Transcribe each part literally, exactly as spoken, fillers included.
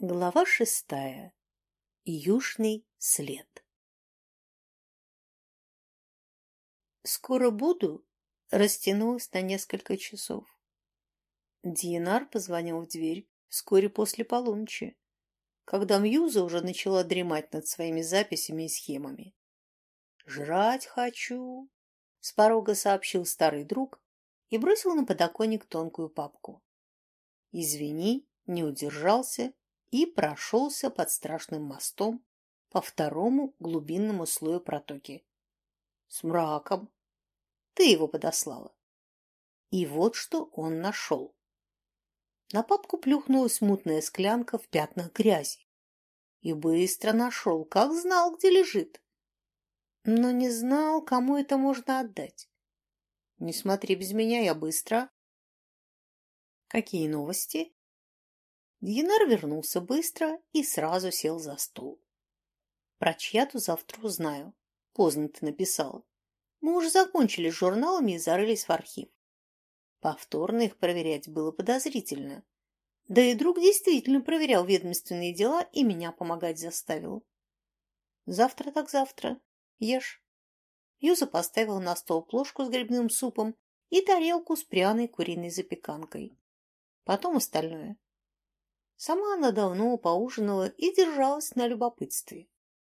Глава шестая. Южный след. «Скоро буду» растянулась на несколько часов. Динар позвонил в дверь вскоре после полуночи, когда Мьюза уже начала дремать над своими записями и схемами. «Жрать хочу», — с порога сообщил старый друг и бросил на подоконник тонкую папку. «Извини, не удержался» и прошелся под страшным мостом по второму глубинному слою протоки. С мраком. Ты его подослала. И вот что он нашел. На папку плюхнулась мутная склянка в пятнах грязи. И быстро нашел, как знал, где лежит. Но не знал, кому это можно отдать. Не смотри без меня, я быстро. Какие новости? Динар вернулся быстро и сразу сел за стол. Про чья-то завтра узнаю. Поздно ты написала. Мы уже закончили с журналами и зарылись в архив. Повторно их проверять было подозрительно. Да и друг действительно проверял ведомственные дела и меня помогать заставил. Завтра так завтра. Ешь. Юза поставила на стол плошку с грибным супом и тарелку с пряной куриной запеканкой. Потом остальное. Сама она давно поужинала и держалась на любопытстве.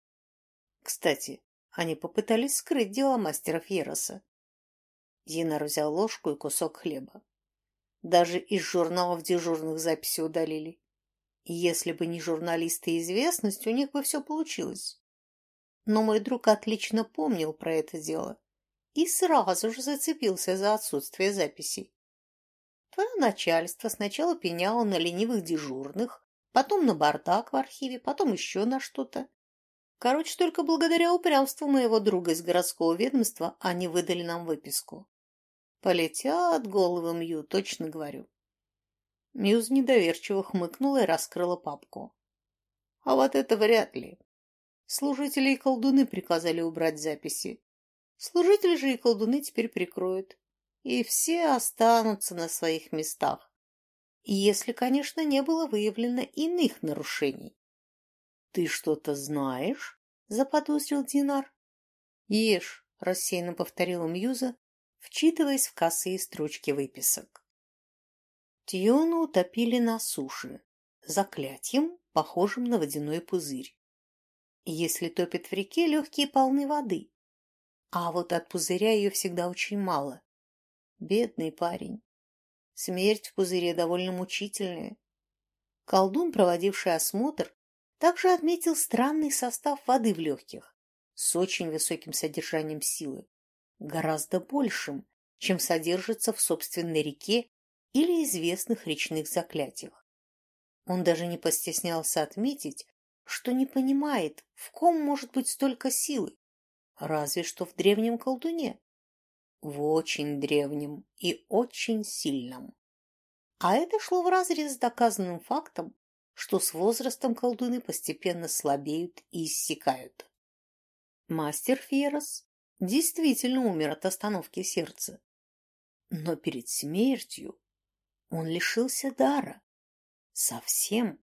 Кстати, они попытались скрыть дела мастера Фьероса. Динар взял ложку и кусок хлеба. Даже из журналов дежурных записи удалили. И если бы не журналисты и известность, у них бы все получилось. Но мой друг отлично помнил про это дело и сразу же зацепился за отсутствие записей. Твое начальство сначала пеняло на ленивых дежурных, потом на бардак в архиве, потом еще на что-то. Короче, только благодаря упрямству моего друга из городского ведомства они выдали нам выписку. Полетят головы Мью, точно говорю. Мьюз недоверчиво хмыкнула и раскрыла папку. А вот это вряд ли. Служители и колдуны приказали убрать записи. Служители же и колдуны теперь прикроют. И все останутся на своих местах. Если, конечно, не было выявлено иных нарушений. — Ты что-то знаешь? — заподозрил Динар. — Ешь, — рассеянно повторила Мьюза, вчитываясь в косые строчки выписок. Тиону утопили на суше, заклятием, похожим на водяной пузырь. Если топят в реке, легкие полны воды, а вот от пузыря ее всегда очень мало. Бедный парень. Смерть в пузыре довольно мучительная. Колдун, проводивший осмотр, также отметил странный состав воды в легких с очень высоким содержанием силы, гораздо большим, чем содержится в собственной реке или известных речных заклятиях. Он даже не постеснялся отметить, что не понимает, в ком может быть столько силы, разве что в древнем колдуне. В очень древнем и очень сильном. А это шло вразрез с доказанным фактом, что с возрастом колдуны постепенно слабеют и иссякают. Мастер Фьерос действительно умер от остановки сердца. Но перед смертью он лишился дара. Совсем.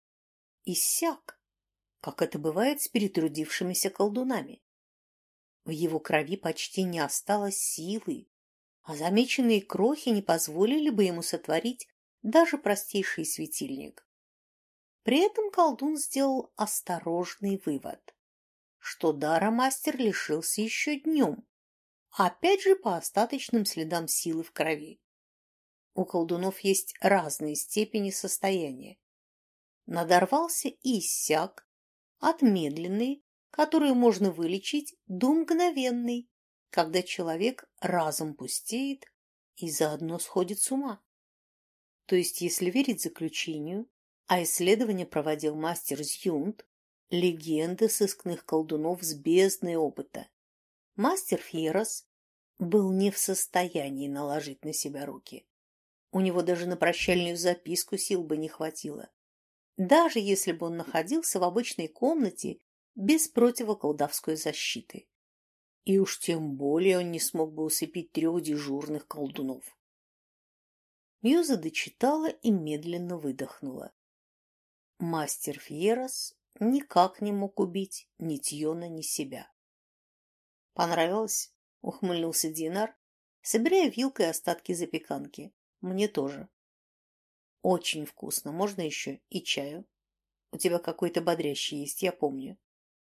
Иссяк, как это бывает с перетрудившимися колдунами. В его крови почти не осталось силы, а замеченные крохи не позволили бы ему сотворить даже простейший светильник. При этом колдун сделал осторожный вывод, что дара мастер лишился еще днем, опять же по остаточным следам силы в крови. У колдунов есть разные степени состояния. Надорвался и иссяк, от медленной, которую можно вылечить, до мгновенной, когда человек разом пустеет и заодно сходит с ума. То есть, если верить заключению, а исследование проводил мастер Зюнд, легенды сыскных колдунов с бездной опыта, мастер Фьерос был не в состоянии наложить на себя руки. У него даже на прощальную записку сил бы не хватило, даже если бы он находился в обычной комнате без противоколдовской защиты. И уж тем более он не смог бы усыпить трех дежурных колдунов. Мьюза дочитала и медленно выдохнула. Мастер Фьерос никак не мог убить ни Тьона, ни себя. «Понравилось?» — ухмыльнулся Динар, собирая вилкой остатки запеканки. «Мне тоже». «Очень вкусно. Можно еще и чаю? У тебя какой-то бодрящий есть, я помню».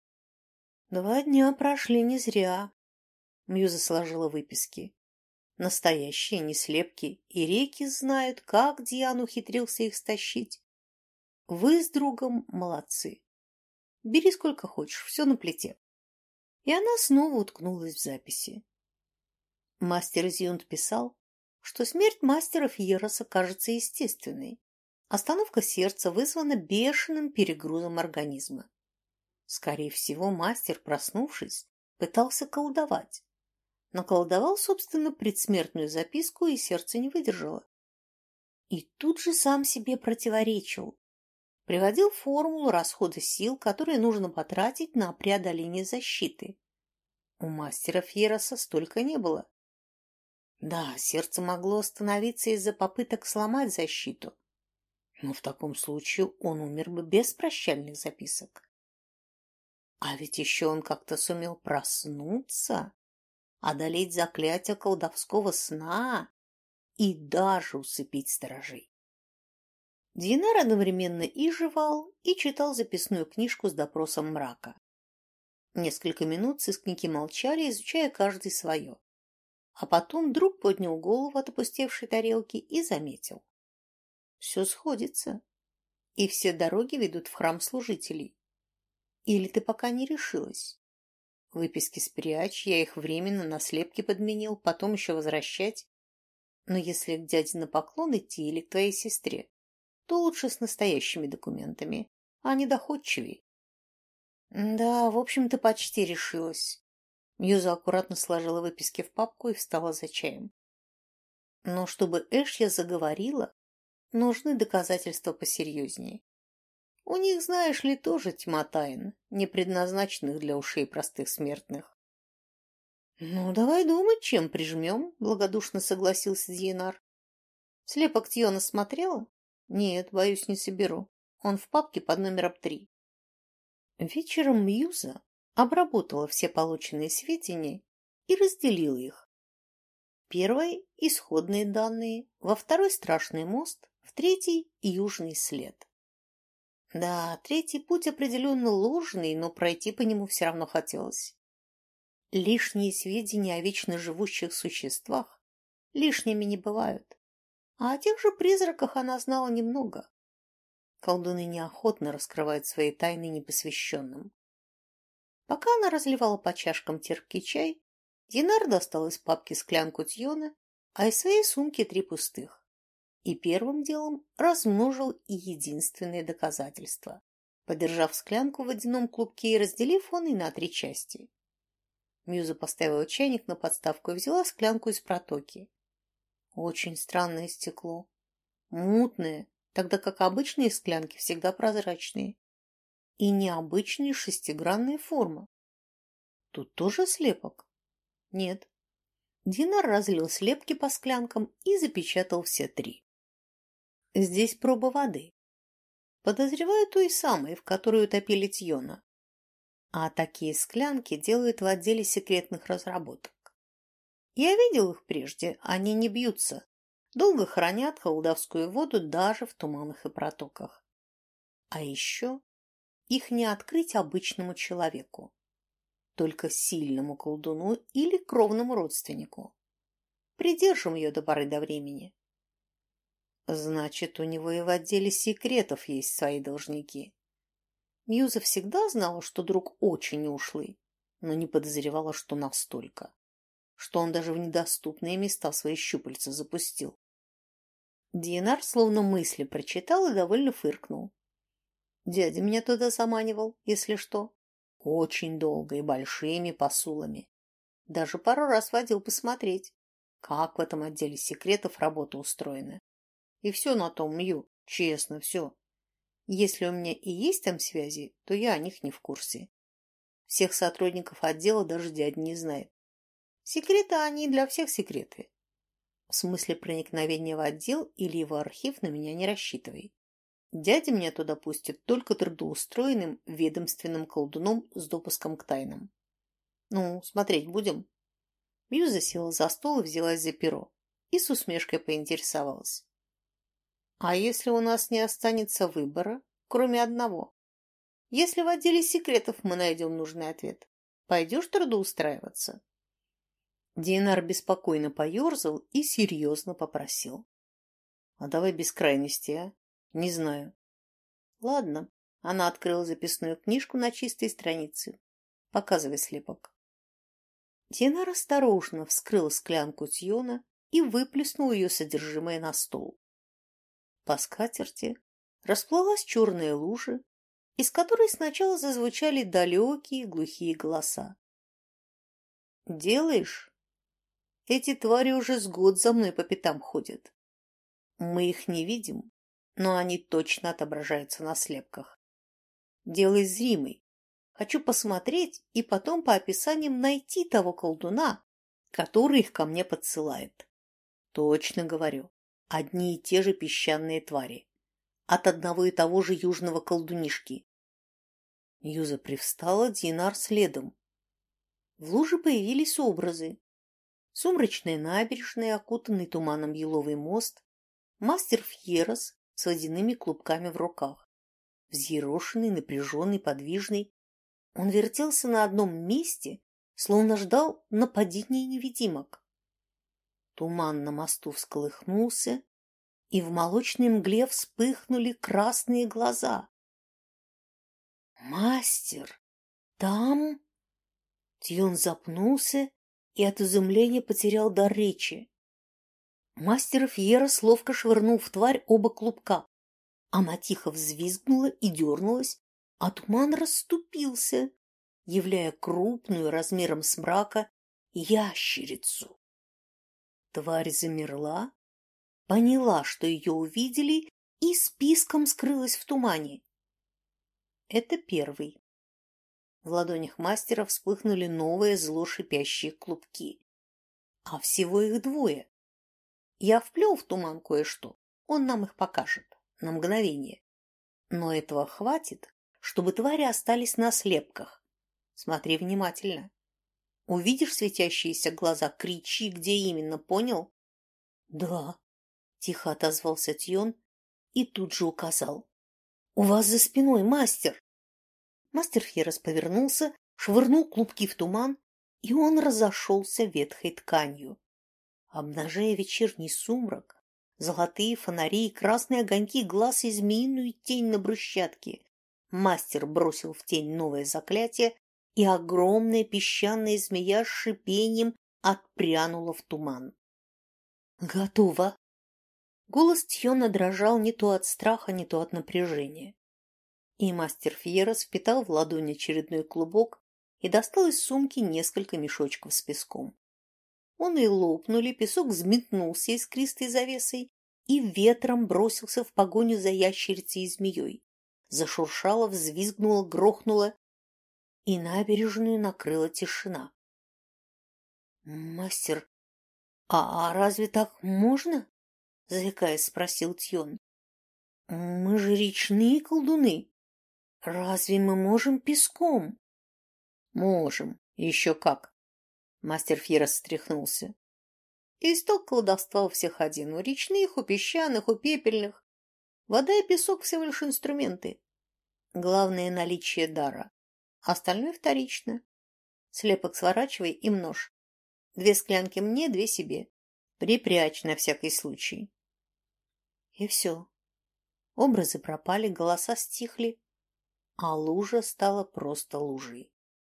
«Два дня прошли не зря», — Мьюза сложила выписки. «Настоящие, не слепки, и реки знают, как Диан ухитрился их стащить. Вы с другом молодцы. Бери сколько хочешь, все на плите». И она снова уткнулась в записи. Мастер Зюнд писал, что смерть мастера Фьероса кажется естественной. Остановка сердца вызвана бешеным перегрузом организма. Скорее всего, мастер, проснувшись, пытался колдовать. Наколдовал, собственно, предсмертную записку, и сердце не выдержало. И тут же сам себе противоречил. Приводил формулу расхода сил, которые нужно потратить на преодоление защиты. У мастера Фьероса столько не было. Да, сердце могло остановиться из-за попыток сломать защиту, но в таком случае он умер бы без прощальных записок. А ведь еще он как-то сумел проснуться, одолеть заклятие колдовского сна и даже усыпить сторожей. Динар одновременно и жевал, и читал записную книжку с допросом мрака. Несколько минут сыскники молчали, изучая каждый свое. А потом друг поднял голову от опустевшей тарелки и заметил. Все сходится, и все дороги ведут в храм служителей. Или ты пока не решилась? Выписки спрячь, я их временно на слепки подменил, потом еще возвращать. Но если к дяде на поклон идти или к твоей сестре, то лучше с настоящими документами, а не доходчивей. Да, в общем-то, почти решилась. Мьюза аккуратно сложила выписки в папку и встала за чаем. Но чтобы Эшья заговорила, нужны доказательства посерьезнее. У них, знаешь ли, тоже тьма тайн, не предназначенных для ушей простых смертных. — Ну, давай думать, чем прижмем, — благодушно согласился Дьенар. — Слепок Тьона смотрела? — Нет, боюсь, не соберу. Он в папке под номером три. Вечером Мьюза обработала все полученные сведения и разделила их. Первой – исходные данные, во второй – страшный мост, в третий – южный след. Да, третий путь определенно ложный, но пройти по нему все равно хотелось. Лишние сведения о вечно живущих существах лишними не бывают, а о тех же призраках она знала немного. Колдуны неохотно раскрывают свои тайны непосвященным. Пока она разливала по чашкам терпкий чай, Динар достал из папки склянку Тьона, а из своей сумки три пустых. И первым делом размножил и единственное доказательство, подержав склянку в водяном клубке и разделив он и на три части. Мьюза поставила чайник на подставку и взяла склянку из протоки. Очень странное стекло. Мутное, тогда как обычные склянки всегда прозрачные. И необычная шестигранная форма. Тут тоже слепок? Нет. Динар разлил слепки по склянкам и запечатал все три. Здесь проба воды. Подозреваю той самой, в которую утопили Тьона. А такие склянки делают в отделе секретных разработок. Я видел их прежде, они не бьются. Долго хранят колдовскую воду даже в туманах и протоках. А еще их не открыть обычному человеку, только сильному колдуну или кровному родственнику. Придержим ее до поры до времени. Значит, у него и в отделе секретов есть свои должники. Мьюза всегда знала, что друг очень ушлый, но не подозревала, что настолько, что он даже в недоступные места свои щупальца запустил. Динар словно мысли прочитал и довольно фыркнул. Дядя меня туда заманивал, если что. Очень долго и большими посулами. Даже пару раз водил посмотреть, как в этом отделе секретов работа устроена. И все на том, Мью, честно, все. Если у меня и есть там связи, то я о них не в курсе. Всех сотрудников отдела даже дядя не знает. Секреты они для всех секреты. В смысле проникновения в отдел или его архив на меня не рассчитывай. Дядя меня туда пустит только трудоустроенным ведомственным колдуном с допуском к тайнам. Ну, смотреть будем?» Мьюза села за стол и взялась за перо. И с усмешкой поинтересовалась. «А если у нас не останется выбора, кроме одного? Если в отделе секретов мы найдем нужный ответ, пойдешь трудоустраиваться?» Динар беспокойно поерзал и серьезно попросил. «А давай без крайности, а? Не знаю». «Ладно». Она открыла записную книжку на чистой странице. «Показывай слепок». Динар осторожно вскрыл склянку Тьона и выплеснул ее содержимое на стол. По скатерти расплылась черная лужа, из которой сначала зазвучали далекие глухие голоса. «Делаешь? Эти твари уже с год за мной по пятам ходят. Мы их не видим, но они точно отображаются на слепках. Делай зримый. Хочу посмотреть и потом по описаниям найти того колдуна, который их ко мне подсылает. Точно говорю, одни и те же песчаные твари. От одного и того же южного колдунишки». Юза привстала, Динар следом. В луже появились образы. Сумрачная набережная, окутанный туманом еловый мост, мастер Фьерос с водяными клубками в руках. Взъерошенный, напряженный, подвижный. Он вертелся на одном месте, словно ждал нападения невидимок. Туман на мосту всколыхнулся, и в молочной мгле вспыхнули красные глаза. «Мастер, там...» Тьон запнулся и от изумления потерял дар речи. Мастер Фьерос ловко швырнул в тварь оба клубка. Она тихо взвизгнула и дернулась, а туман расступился, являя крупную размером с мрака ящерицу. Тварь замерла, поняла, что ее увидели, и списком скрылась в тумане. Это первый. В ладонях мастера вспыхнули новые зло шипящие клубки. А всего их двое. Я вплел в туман кое-что, он нам их покажет, на мгновение. Но этого хватит, чтобы твари остались на слепках. Смотри внимательно. Увидишь светящиеся глаза, кричи, где именно, понял? Да, тихо отозвался Тьон и тут же указал. У вас за спиной, мастер. Мастер Фьерос повернулся, швырнул клубки в туман, и он разошелся ветхой тканью. Обнажая вечерний сумрак, золотые фонари и красные огоньки глаз и змеиную тень на брусчатке, мастер бросил в тень новое заклятие, и огромная песчаная змея с шипением отпрянула в туман. «Готово!» Голос Тьона дрожал не то от страха, не то от напряжения. И мастер Фьерос впитал в ладонь очередной клубок и достал из сумки несколько мешочков с песком. Он и лопнули, песок взметнулся искристой завесой и ветром бросился в погоню за ящерицей и змеей. Зашуршало, взвизгнуло, грохнуло, и набережную накрыла тишина. «Мастер, а, а разве так можно?» — заикаясь, спросил Тьон. «Мы же речные колдуны. Разве мы можем песком?» «Можем, еще как!» Мастер Фьерос встряхнулся. «Исток колдовства у всех один, у речных, у песчаных, у пепельных. Вода и песок всего лишь инструменты. Главное — наличие дара. Остальное вторично. Слепок сворачивай и множь. Две склянки мне, две себе. Припрячь на всякий случай». И все. Образы пропали, голоса стихли, а лужа стала просто лужей.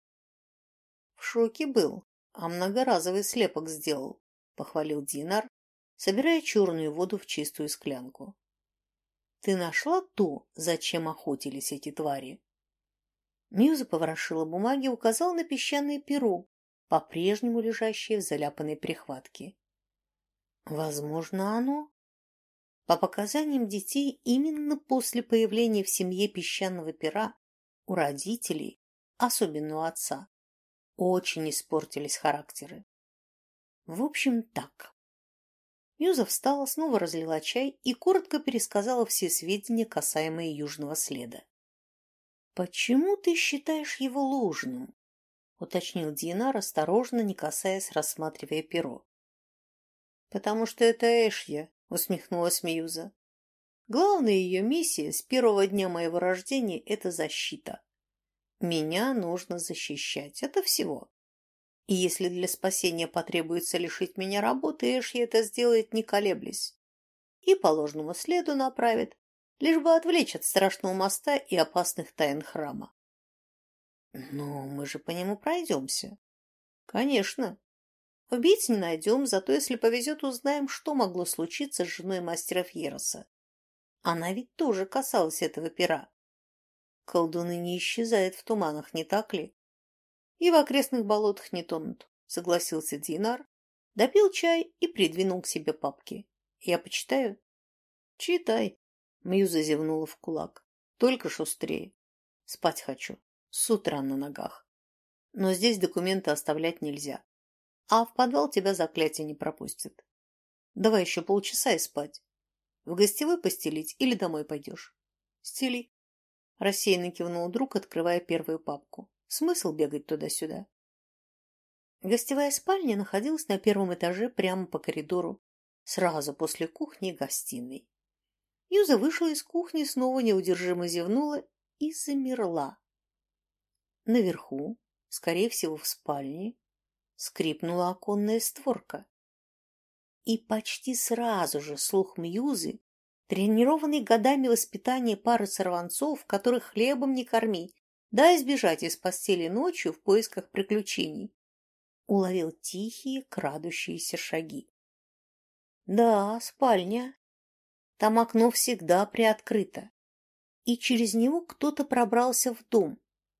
В шоке был, а многоразовый слепок сделал, похвалил Динар, собирая черную воду в чистую склянку. Ты нашла то, зачем охотились эти твари? Мьюза поворошила бумаги и указала на песчаное перо, по-прежнему лежащее в заляпанной прихватке. Возможно, оно. По показаниям детей, именно после появления в семье песчаного пера у родителей, особенно у отца, очень испортились характеры. В общем, так. Мьюза встала, снова разлила чай и коротко пересказала все сведения, касаемые южного следа. «Почему ты считаешь его ложным?» — уточнил Динар, осторожно, не касаясь, рассматривая перо. «Потому что это Эшья», — усмехнулась Мьюза. «Главная ее миссия с первого дня моего рождения — это защита. Меня нужно защищать. Это всего. И если для спасения потребуется лишить меня работы, Эшья это сделает, не колеблясь. И по ложному следу направит, лишь бы отвлечь от страшного моста и опасных тайн храма». «Но мы же по нему пройдемся». «Конечно. Убийц не найдем, зато если повезет, узнаем, что могло случиться с женой мастера Фьероса. Она ведь тоже касалась этого пера. Колдуны не исчезают в туманах, не так ли? И в окрестных болотах не тонут», — согласился Динар, допил чай и придвинул к себе папки. «Я почитаю?» «Читай», — Мьюза зевнула в кулак. «Только шустрее. Спать хочу. С утра на ногах. Но здесь документы оставлять нельзя. А в подвал тебя заклятие не пропустит. Давай еще полчаса и спать. В гостевой постелить или домой пойдешь?» «Стели», — рассеянно кивнул друг, открывая первую папку. «Смысл бегать туда-сюда?» Гостевая спальня находилась на первом этаже прямо по коридору, сразу после кухни и гостиной. Юза вышла из кухни, снова неудержимо зевнула и замерла. Наверху, скорее всего в спальне, скрипнула оконная створка. И почти сразу же слух Мьюзы, тренированный годами воспитания пары сорванцов, которых хлебом не корми, дай сбежать из постели ночью в поисках приключений, уловил тихие, крадущиеся шаги. Да, спальня. Там окно всегда приоткрыто, и через него кто-то пробрался в дом.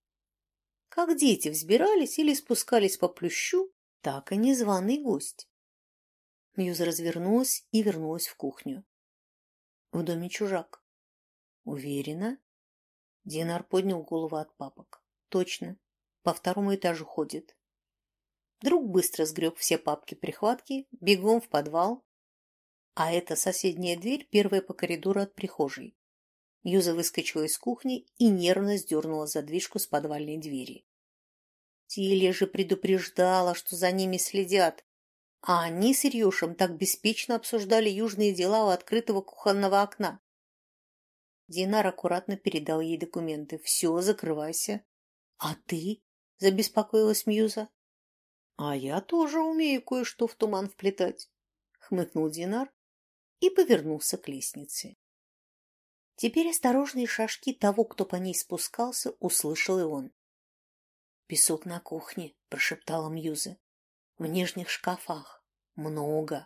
Как дети взбирались или спускались по плющу, так и незваный гость. Мьюза развернулась и вернулась в кухню. В доме чужак. Уверена? Динар поднял голову от папок. Точно. По второму этажу ходит. Друг быстро сгреб все папки-прихватки, бегом в подвал. А это соседняя дверь, первая по коридору от прихожей. Мьюза выскочила из кухни и нервно сдернула задвижку с подвальной двери. Тилья же предупреждала, что за ними следят, а они с Ирьюшем так беспечно обсуждали южные дела у открытого кухонного окна. Динар аккуратно передал ей документы. «Все, закрывайся». «А ты?» — забеспокоилась Мьюза. «А я тоже умею кое-что в туман вплетать», — хмыкнул Динар и повернулся к лестнице. Теперь осторожные шажки того, кто по ней спускался, услышал и он. «Песок на кухне», — прошептала Мьюза. «В нижних шкафах. Много».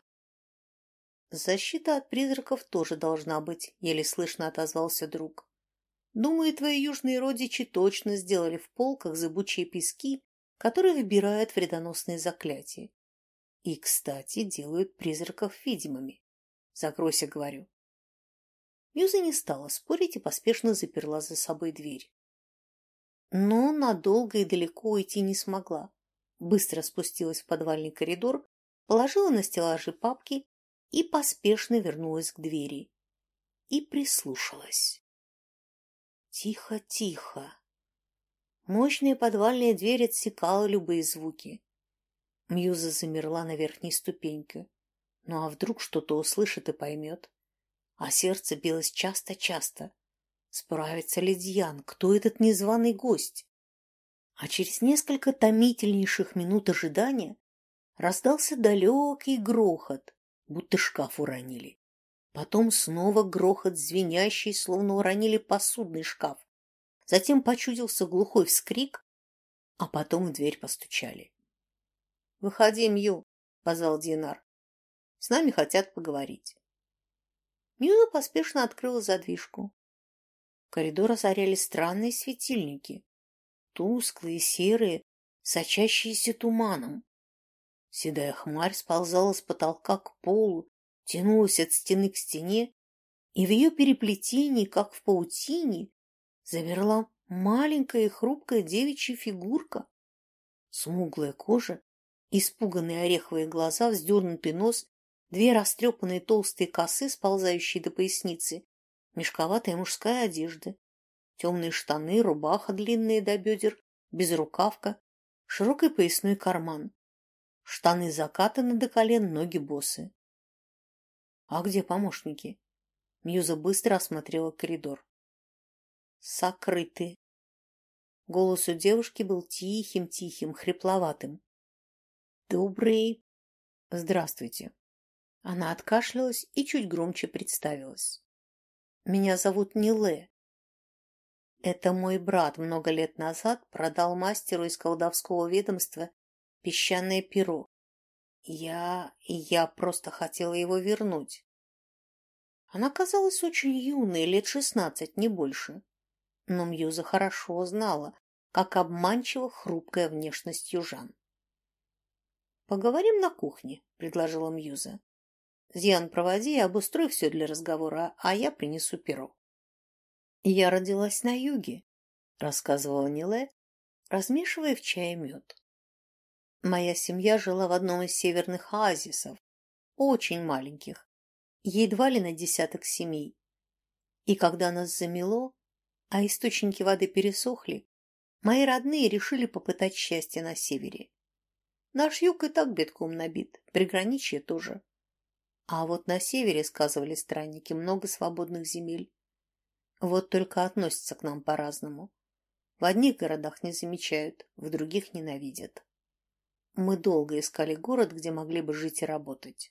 «Защита от призраков тоже должна быть», — еле слышно отозвался друг. «Думаю, твои южные родичи точно сделали в полках зыбучие пески, которые вбирают вредоносные заклятия. И, кстати, делают призраков видимыми. Закройся, говорю». Мьюза не стала спорить и поспешно заперла за собой дверь. Но надолго и далеко уйти не смогла. Быстро спустилась в подвальный коридор, положила на стеллажи папки и поспешно вернулась к двери. И прислушалась. Тихо, тихо. Мощная подвальная дверь отсекала любые звуки. Мьюза замерла на верхней ступеньке. Ну а вдруг что-то услышит и поймет? А сердце билось часто-часто. Справится ли Дьян? Кто этот незваный гость? А через несколько томительнейших минут ожидания раздался далекий грохот, будто шкаф уронили. Потом снова грохот звенящий, словно уронили посудный шкаф. Затем почудился глухой вскрик, а потом в дверь постучали. «Выходи, Мью», — позвал Динар. «С нами хотят поговорить». Мью поспешно открыла задвижку. Коридор озаряли странные светильники, тусклые, серые, сочащиеся туманом. Седая хмарь сползала с потолка к полу, тянулась от стены к стене, и в ее переплетении, как в паутине, замерла маленькая и хрупкая девичья фигурка. Смуглая кожа, испуганные ореховые глаза, вздернутый нос, две растрепанные толстые косы, сползающие до поясницы, мешковатая мужская одежда, темные штаны, рубаха длинные до бедер, безрукавка, широкий поясной карман, штаны закатаны до колен, ноги босы. А где помощники? Мьюза быстро осмотрела коридор. Сокрыты. Голос у девушки был тихим-тихим, хрипловатым. Добрый. Здравствуйте. Она откашлялась и чуть громче представилась. Меня зовут Ниле. Это мой брат много лет назад продал мастеру из колдовского ведомства песчаное перо. Я... я просто хотела его вернуть. Она казалась очень юной, лет шестнадцать, не больше. Но Мьюза хорошо знала, как обманчива хрупкая внешность южан. «Поговорим на кухне», — предложила Мьюза. «Зиан, проводи и обустрой все для разговора, а я принесу перо». «Я родилась на юге», — рассказывала Ниле, размешивая в чае мед. «Моя семья жила в одном из северных оазисов, очень маленьких, едва ли на десяток семей. И когда нас замело, а источники воды пересохли, мои родные решили попытать счастье на севере. Наш юг и так битком набит, приграничье тоже. А вот на севере, сказывали странники, много свободных земель. Вот только относятся к нам по-разному. В одних городах не замечают, в других ненавидят. Мы долго искали город, где могли бы жить и работать».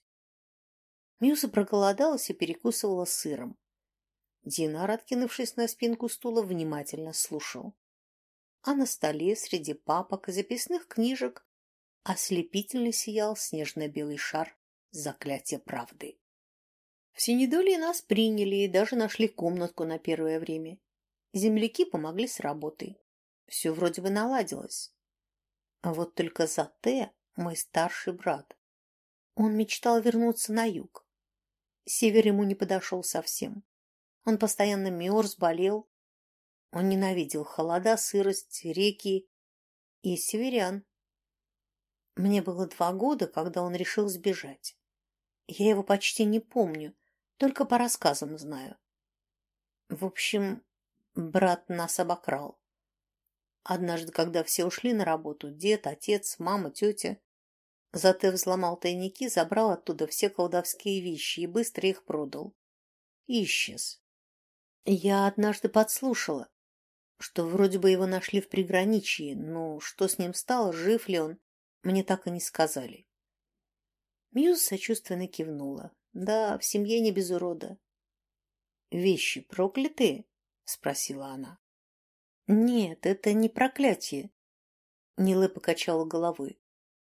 Мьюза проголодалась и перекусывала сыром. Динар, откинувшись на спинку стула, внимательно слушал. А на столе среди папок и записных книжек ослепительно сиял снежно-белый шар заклятия правды. В Синедоле нас приняли и даже нашли комнатку на первое время. Земляки помогли с работой. Все вроде бы наладилось. А вот только Зате, мой старший брат, он мечтал вернуться на юг. Север ему не подошел совсем. Он постоянно мерз, болел. Он ненавидел холода, сырость, реки и северян. Мне было два года, когда он решил сбежать. Я его почти не помню, только по рассказам знаю. В общем, брат нас обокрал. Однажды, когда все ушли на работу, дед, отец, мама, тетя, Зате взломал тайники, забрал оттуда все колдовские вещи и быстро их продал. И исчез. Я однажды подслушала, что вроде бы его нашли в приграничье, но что с ним стало, жив ли он, мне так и не сказали. Мьюз сочувственно кивнула. Да, в семье не без урода. «Вещи проклятые?» — спросила она. «Нет, это не проклятие», — Ниле покачала головой.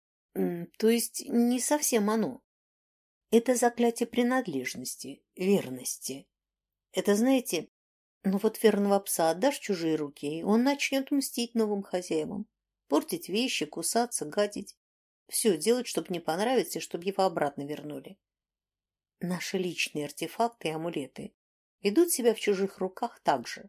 «То есть не совсем оно. Это заклятие принадлежности, верности. Это, знаете, ну вот верного пса отдашь в чужие руки, и он начнет мстить новым хозяевам, портить вещи, кусаться, гадить. Все делать, чтобы не понравиться, и чтобы его обратно вернули. Наши личные артефакты и амулеты ведут себя в чужих руках так же».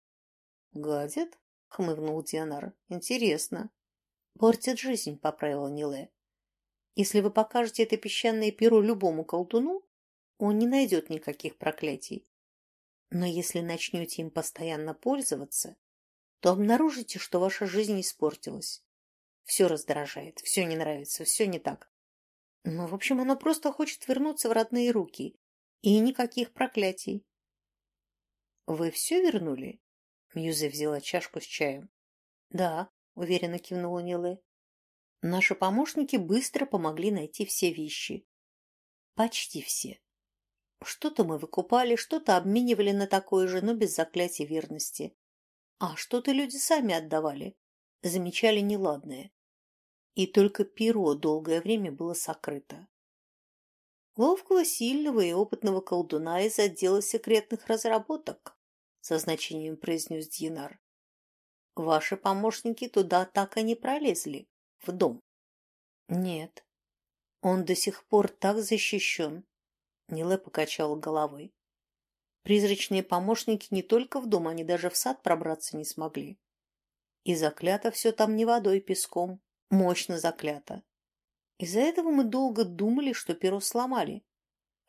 «Гадят?» — хмыкнул Дионар. «Интересно». «Портят жизнь», — поправила Ниле. «Если вы покажете это песчаное перо любому колдуну, он не найдет никаких проклятий. Но если начнете им постоянно пользоваться, то обнаружите, что ваша жизнь испортилась. Все раздражает, все не нравится, все не так. Ну, в общем, она просто хочет вернуться в родные руки. И никаких проклятий». «Вы все вернули?» Мьюза взяла чашку с чаем. «Да», — уверенно кивнула Ниле. «Наши помощники быстро помогли найти все вещи. Почти все. Что-то мы выкупали, что-то обменивали на такое же, но без заклятия верности. А что-то люди сами отдавали, замечали неладное. И только перо долгое время было сокрыто. Ловкого, сильного и опытного колдуна из отдела секретных разработок», — со значением произнес Дьянар. «Ваши помощники туда так и не пролезли, в дом». «Нет, он до сих пор так защищен», — Ниле покачала головой. «Призрачные помощники не только в дом, они даже в сад пробраться не смогли. И заклято все там не водой, песком, мощно заклято. Из-за этого мы долго думали, что перо сломали.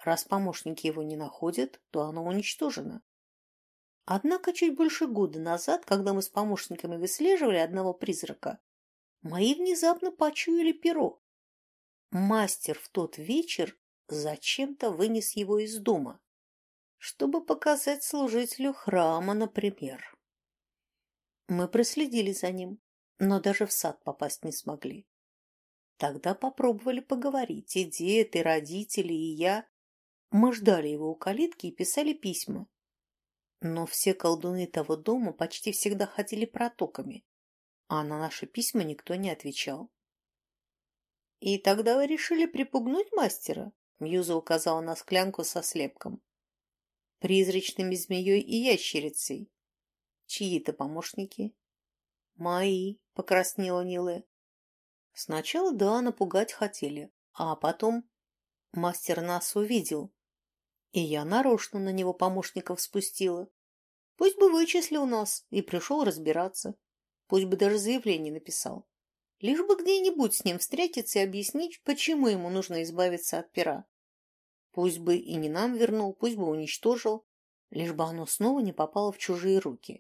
Раз помощники его не находят, то оно уничтожено. Однако чуть больше года назад, когда мы с помощниками выслеживали одного призрака, мои внезапно почуяли перо. Мастер в тот вечер зачем-то вынес его из дома, чтобы показать служителю храма, например. Мы проследили за ним, но даже в сад попасть не смогли. Тогда попробовали поговорить, и дед, и родители, и я. Мы ждали его у калитки и писали письма. Но все колдуны того дома почти всегда ходили протоками, а на наши письма никто не отвечал. И тогда вы решили припугнуть мастера? Мьюза указала на склянку со слепком. Призрачными змеей и ящерицей. Чьи-то помощники? Мои, покраснела Ниле. Сначала, да, напугать хотели, а потом мастер нас увидел, и я нарочно на него помощников спустила. Пусть бы вычислил нас и пришел разбираться. Пусть бы даже заявление написал. Лишь бы где-нибудь с ним встретиться и объяснить, почему ему нужно избавиться от пера. Пусть бы и не нам вернул, пусть бы уничтожил, лишь бы оно снова не попало в чужие руки.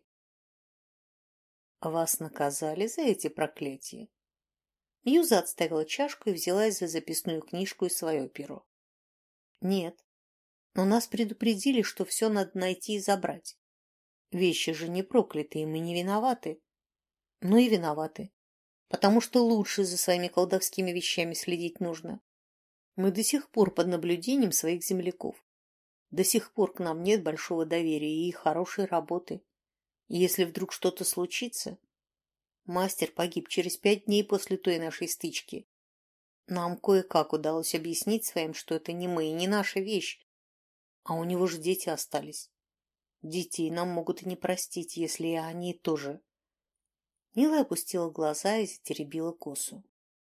Вас наказали за эти проклятия? Мьюза отставила чашку и взялась за записную книжку и свое перо. Нет, но нас предупредили, что все надо найти и забрать. Вещи же не проклятые, мы не виноваты. Ну и виноваты, потому что лучше за своими колдовскими вещами следить нужно. Мы до сих пор под наблюдением своих земляков. До сих пор к нам нет большого доверия и хорошей работы. И если вдруг что-то случится... Мастер погиб через пять дней после той нашей стычки. Нам кое-как удалось объяснить своим, что это не мы и не наша вещь, а у него же дети остались. Детей нам могут и не простить, если и они тоже. Нила опустила глаза и затеребила косу.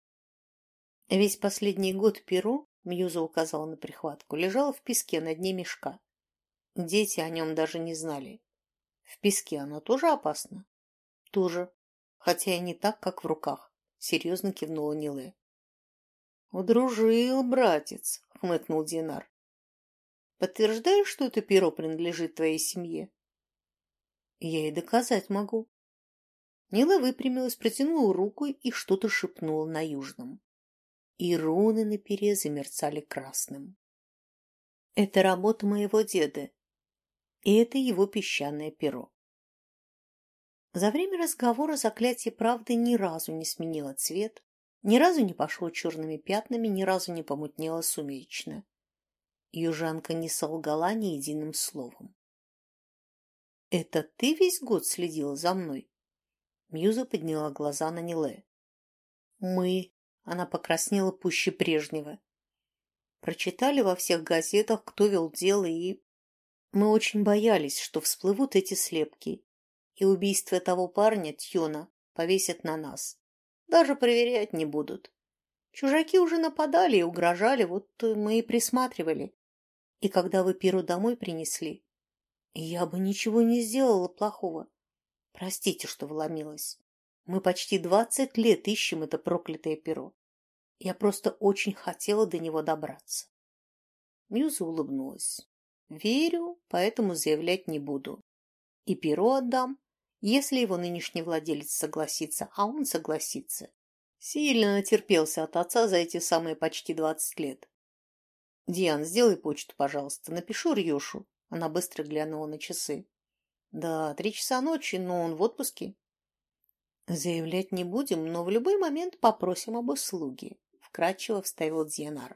Весь последний год перо, Мьюза указала на прихватку, лежало в песке на дне мешка. Дети о нем даже не знали. В песке оно тоже опасно? Тоже. Хотя и не так, как в руках, — серьезно кивнула Ниле. — Удружил, братец, — хмыкнул Динар. — Подтверждаешь, что это перо принадлежит твоей семье? — Я и доказать могу. Нила выпрямилась, протянула руку и что-то шепнула на южном. И руны на пере замерцали красным. — Это работа моего деда, и это его песчаное перо. За время разговора заклятие правды ни разу не сменило цвет, ни разу не пошло черными пятнами, ни разу не помутнело сумеречно. Южанка не солгала ни единым словом. — Это ты весь год следила за мной? Мьюза подняла глаза на Ниле. — Мы, — она покраснела пуще прежнего. Прочитали во всех газетах, кто вел дело, и... Мы очень боялись, что всплывут эти слепки, и убийство того парня, Тьона, повесят на нас. Даже проверять не будут. Чужаки уже нападали и угрожали, вот мы и присматривали. И когда вы перо домой принесли, я бы ничего не сделала плохого. Простите, что вломилась. Мы почти двадцать лет ищем это проклятое перо. Я просто очень хотела до него добраться. Мьюза улыбнулась. Верю, поэтому заявлять не буду. И перо отдам, если его нынешний владелец согласится, а он согласится. Сильно натерпелся от отца за эти самые почти двадцать лет. Диан, сделай почту, пожалуйста, напишу Рьюшу. Она быстро глянула на часы. Да, три часа ночи, но он в отпуске. Заявлять не будем, но в любой момент попросим об услуге, вкратчиво вставил Дьянар.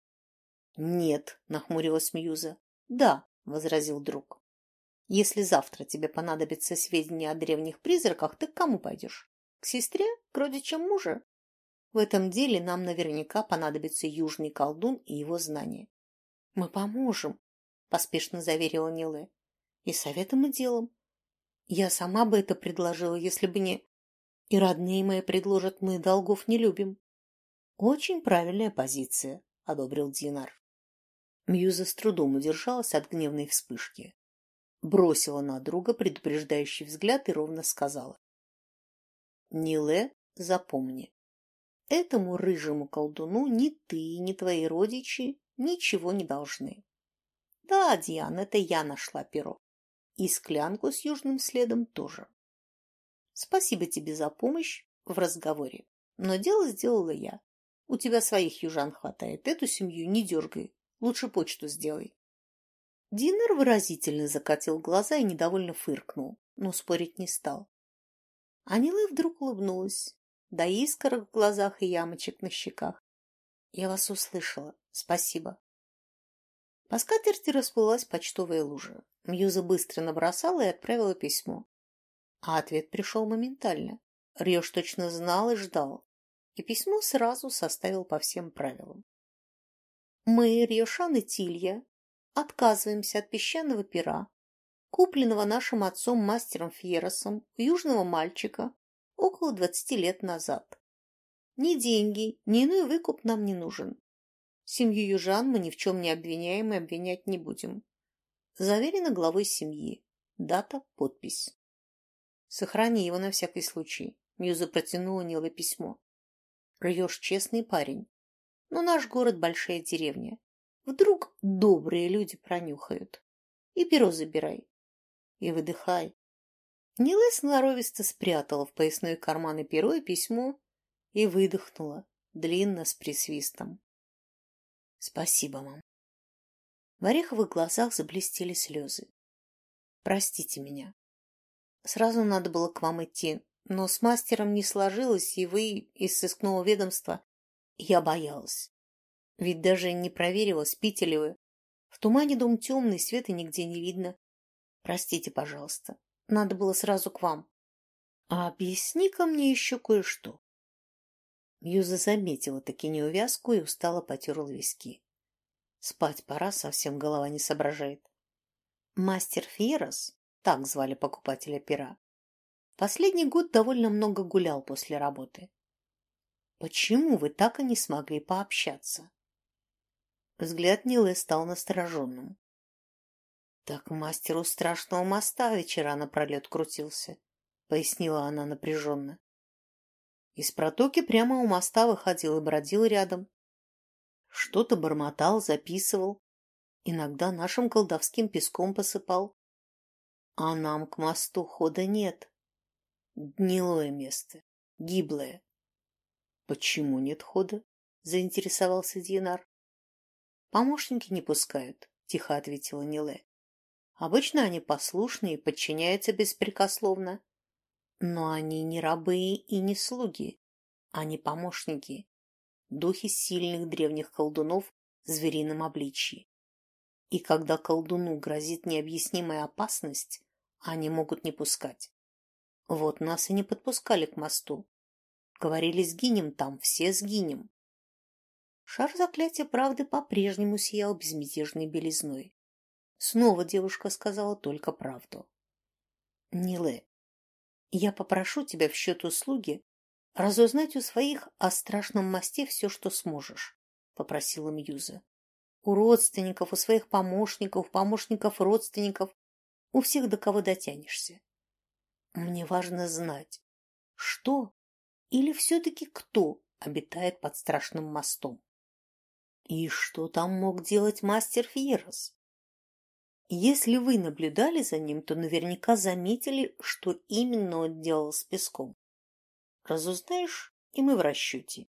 Нет, нахмурилась Мьюза. Да, возразил друг. Если завтра тебе понадобятся сведения о древних призраках, ты к кому пойдешь? К сестре, к родичам мужа? В этом деле нам наверняка понадобится южный колдун и его знания. — Мы поможем, — поспешно заверила Ниле. — И советом, и делом. Я сама бы это предложила, если бы не... И родные мои предложат, мы долгов не любим. — Очень правильная позиция, — одобрил Динар. Мьюза с трудом удержалась от гневной вспышки. Бросила на друга предупреждающий взгляд и ровно сказала. — Ниле, запомни, этому рыжему колдуну ни ты, ни твои родичи ничего не должны. Да, Диан, это я нашла перо. И склянку с южным следом тоже. Спасибо тебе за помощь в разговоре. Но дело сделала я. У тебя своих южан хватает. Эту семью не дергай. Лучше почту сделай. Динер выразительно закатил глаза и недовольно фыркнул, но спорить не стал. Анилы вдруг улыбнулась, до искорок в глазах и ямочек на щеках. Я вас услышала. Спасибо. По скатерти расплылась почтовая лужа. Мьюза быстро набросала и отправила письмо. А ответ пришел моментально. Рьёш точно знал и ждал. И письмо сразу составил по всем правилам. Мы, Рьёшан и Тилья, отказываемся от песчаного пера, купленного нашим отцом мастером Фьеросом у южного мальчика около двадцати лет назад. Ни деньги, ни иной выкуп нам не нужен. Семью южан мы ни в чем не обвиняем и обвинять не будем. Заверено главой семьи. Дата, подпись. Сохрани его на всякий случай. Мьюза протянула Ниле письмо. Рьёш честный парень. Но наш город большая деревня. Вдруг добрые люди пронюхают. И перо забирай. И выдыхай. Ниле сноровисто спрятала в поясной карман и перо, и письмо, и выдохнула, длинно, с присвистом. Спасибо, мам. В ореховых глазах заблестели слезы. Простите меня. Сразу надо было к вам идти, но с мастером не сложилось, и вы из сыскного ведомства. Я боялась. Ведь даже не проверила, спите ли вы. В тумане дом темный, света нигде не видно. Простите, пожалуйста. Надо было сразу к вам. А объясни-ка мне еще кое-что. Мьюза заметила таки неувязку и устало потерла виски. Спать пора, совсем голова не соображает. Мастер Фьерос, так звали покупателя пера, последний год довольно много гулял после работы. Почему вы так и не смогли пообщаться? Взгляд Нилы стал настороженным. Так мастер у страшного моста вечера напролет крутился, пояснила она напряженно. Из протоки прямо у моста выходил и бродил рядом. Что-то бормотал, записывал. Иногда нашим колдовским песком посыпал. А нам к мосту хода нет. Гнилое место, гиблое. Почему нет хода? Заинтересовался Динар. Помощники не пускают, тихо ответила Ниле. Обычно они послушны и подчиняются беспрекословно. Но они не рабы и не слуги. Они помощники. Духи сильных древних колдунов в зверином обличье. И когда колдуну грозит необъяснимая опасность, они могут не пускать. Вот нас и не подпускали к мосту. Говорили, сгинем там, все сгинем. Шар заклятия правды по-прежнему сиял безмятежной белизной. Снова девушка сказала только правду. Ниле, я попрошу тебя в счет услуги разузнать у своих о страшном мосте все, что сможешь, попросила Мьюза. У родственников, у своих помощников, помощников родственников, у всех, до кого дотянешься. Мне важно знать, что или все-таки кто обитает под страшным мостом. И что там мог делать мастер Фьерос? Если вы наблюдали за ним, то наверняка заметили, что именно он делал с песком. Разузнаешь, и мы в расчете.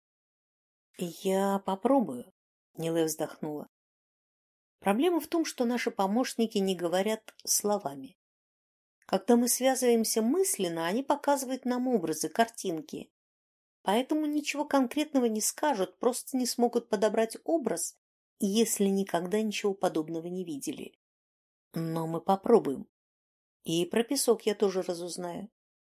Я попробую, Ниле вздохнула. Проблема в том, что наши помощники не говорят словами. Когда мы связываемся мысленно, они показывают нам образы, картинки. Поэтому ничего конкретного не скажут, просто не смогут подобрать образ, если никогда ничего подобного не видели. Но мы попробуем. И про песок я тоже разузнаю.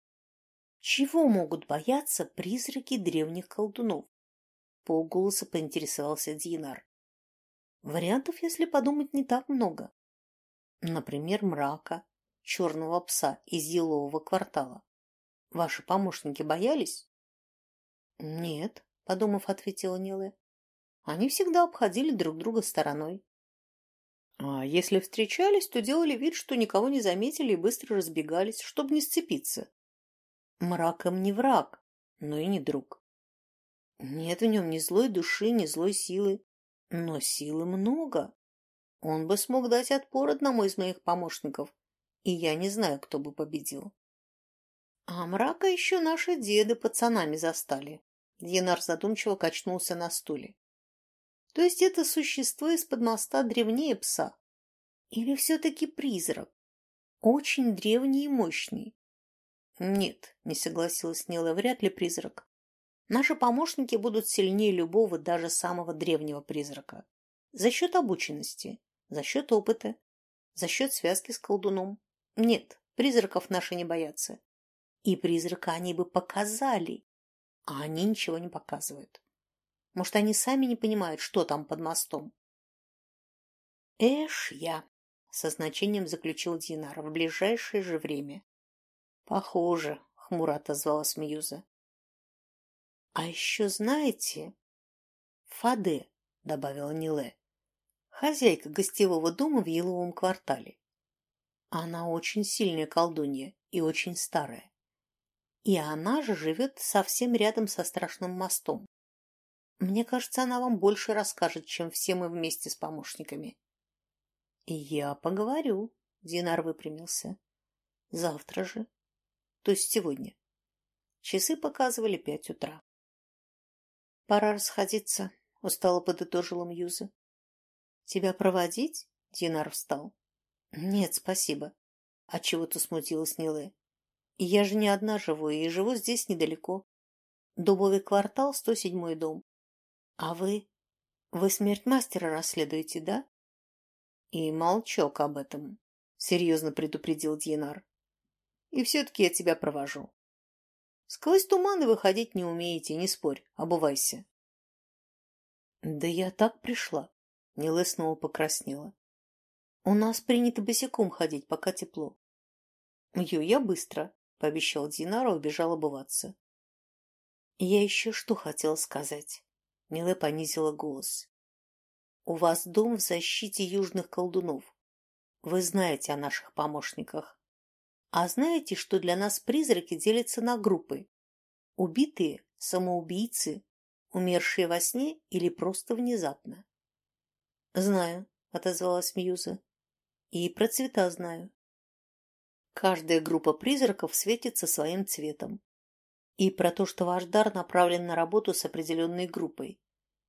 Чего могут бояться призраки древних колдунов? Полголоса поинтересовался Динар. Вариантов, если подумать, не так много. Например, мрака, черного пса из елового квартала. Ваши помощники боялись? Нет, подумав, ответила Ниле. Они всегда обходили друг друга стороной. А если встречались, то делали вид, что никого не заметили и быстро разбегались, чтобы не сцепиться. Мрак им не враг, но и не друг. Нет в нем ни злой души, ни злой силы, но силы много. Он бы смог дать отпор одному из моих помощников, и я не знаю, кто бы победил. А мрака еще наши деды пацанами застали. Дьенар задумчиво качнулся на стуле. То есть это существо из-под моста древнее пса? Или все-таки призрак? Очень древний и мощный. Нет, не согласилась Нила, вряд ли призрак. Наши помощники будут сильнее любого, даже самого древнего призрака. За счет обученности, за счет опыта, за счет связки с колдуном. Нет, призраков наши не боятся. И призрака они бы показали, а они ничего не показывают. Может, они сами не понимают, что там под мостом? Эш я, со значением заключил Динар, в ближайшее же время. Похоже, хмуро отозвалась Мьюза. А еще знаете, Фаде, добавила Ниле, хозяйка гостевого дома в Еловом квартале. Она очень сильная колдунья и очень старая. И она же живет совсем рядом со страшным мостом. Мне кажется, она вам больше расскажет, чем все мы вместе с помощниками. Я поговорю, Динар выпрямился. Завтра же, то есть сегодня. Часы показывали пять утра. Пора расходиться, устало подытожила Мьюза. Тебя проводить? Динар встал. Нет, спасибо. Отчего-то смутилась Ниле. Я же не одна живу, и живу здесь недалеко. Дубовый квартал, сто седьмой дом. А вы? Вы смерть мастера расследуете, да? И молчок об этом, серьезно предупредил Дьенар. И все-таки я тебя провожу. Сквозь туманы выходить не умеете, не спорь, обувайся. Да я так пришла. Ниле снова покраснела. У нас принято босиком ходить, пока тепло. Ю, я быстро, пообещал Дьенар и убежал обуваться. Я еще что хотела сказать. Ниле понизила голос. У вас дом в защите южных колдунов. Вы знаете о наших помощниках. А знаете, что для нас призраки делятся на группы? Убитые, самоубийцы, умершие во сне или просто внезапно? Знаю, отозвалась Мьюза. И про цвета знаю. Каждая группа призраков светится своим цветом. И про то, что ваш дар направлен на работу с определенной группой.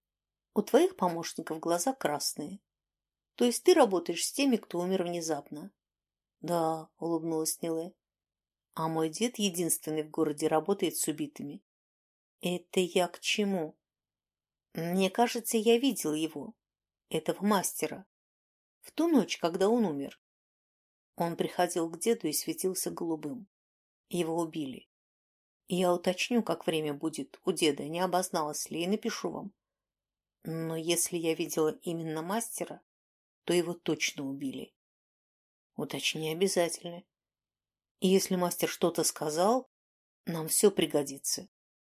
У твоих помощников глаза красные. То есть ты работаешь с теми, кто умер внезапно. Да, улыбнулась Ниле. А мой дед единственный в городе работает с убитыми. Это я к чему? Мне кажется, я видел его, этого мастера, в ту ночь, когда он умер. Он приходил к деду и светился голубым. Его убили. Я уточню, как время будет у деда, не обозналась ли, и напишу вам. Но если я видела именно мастера, то его точно убили. Уточни обязательно. И если мастер что-то сказал, нам все пригодится.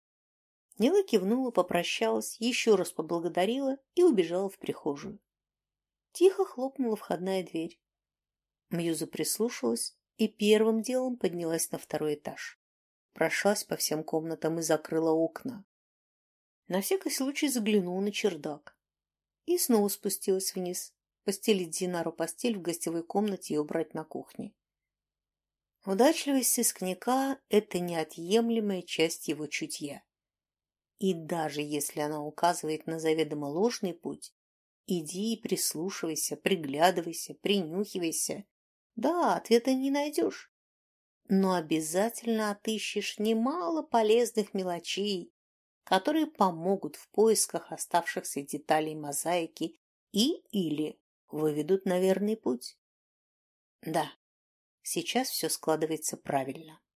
Нила кивнула, попрощалась, еще раз поблагодарила и убежала в прихожую. Тихо хлопнула входная дверь. Мьюза прислушалась и первым делом поднялась на второй этаж. Прошлась по всем комнатам и закрыла окна. На всякий случай заглянула на чердак. И снова спустилась вниз, постелить Динару постель в гостевой комнате и убрать на кухне. Удачливость сыскника – это неотъемлемая часть его чутья. И даже если она указывает на заведомо ложный путь, иди и прислушивайся, приглядывайся, принюхивайся. Да, ответа не найдешь, но обязательно отыщешь немало полезных мелочей, которые помогут в поисках оставшихся деталей мозаики и или выведут на верный путь. Да, сейчас все складывается правильно.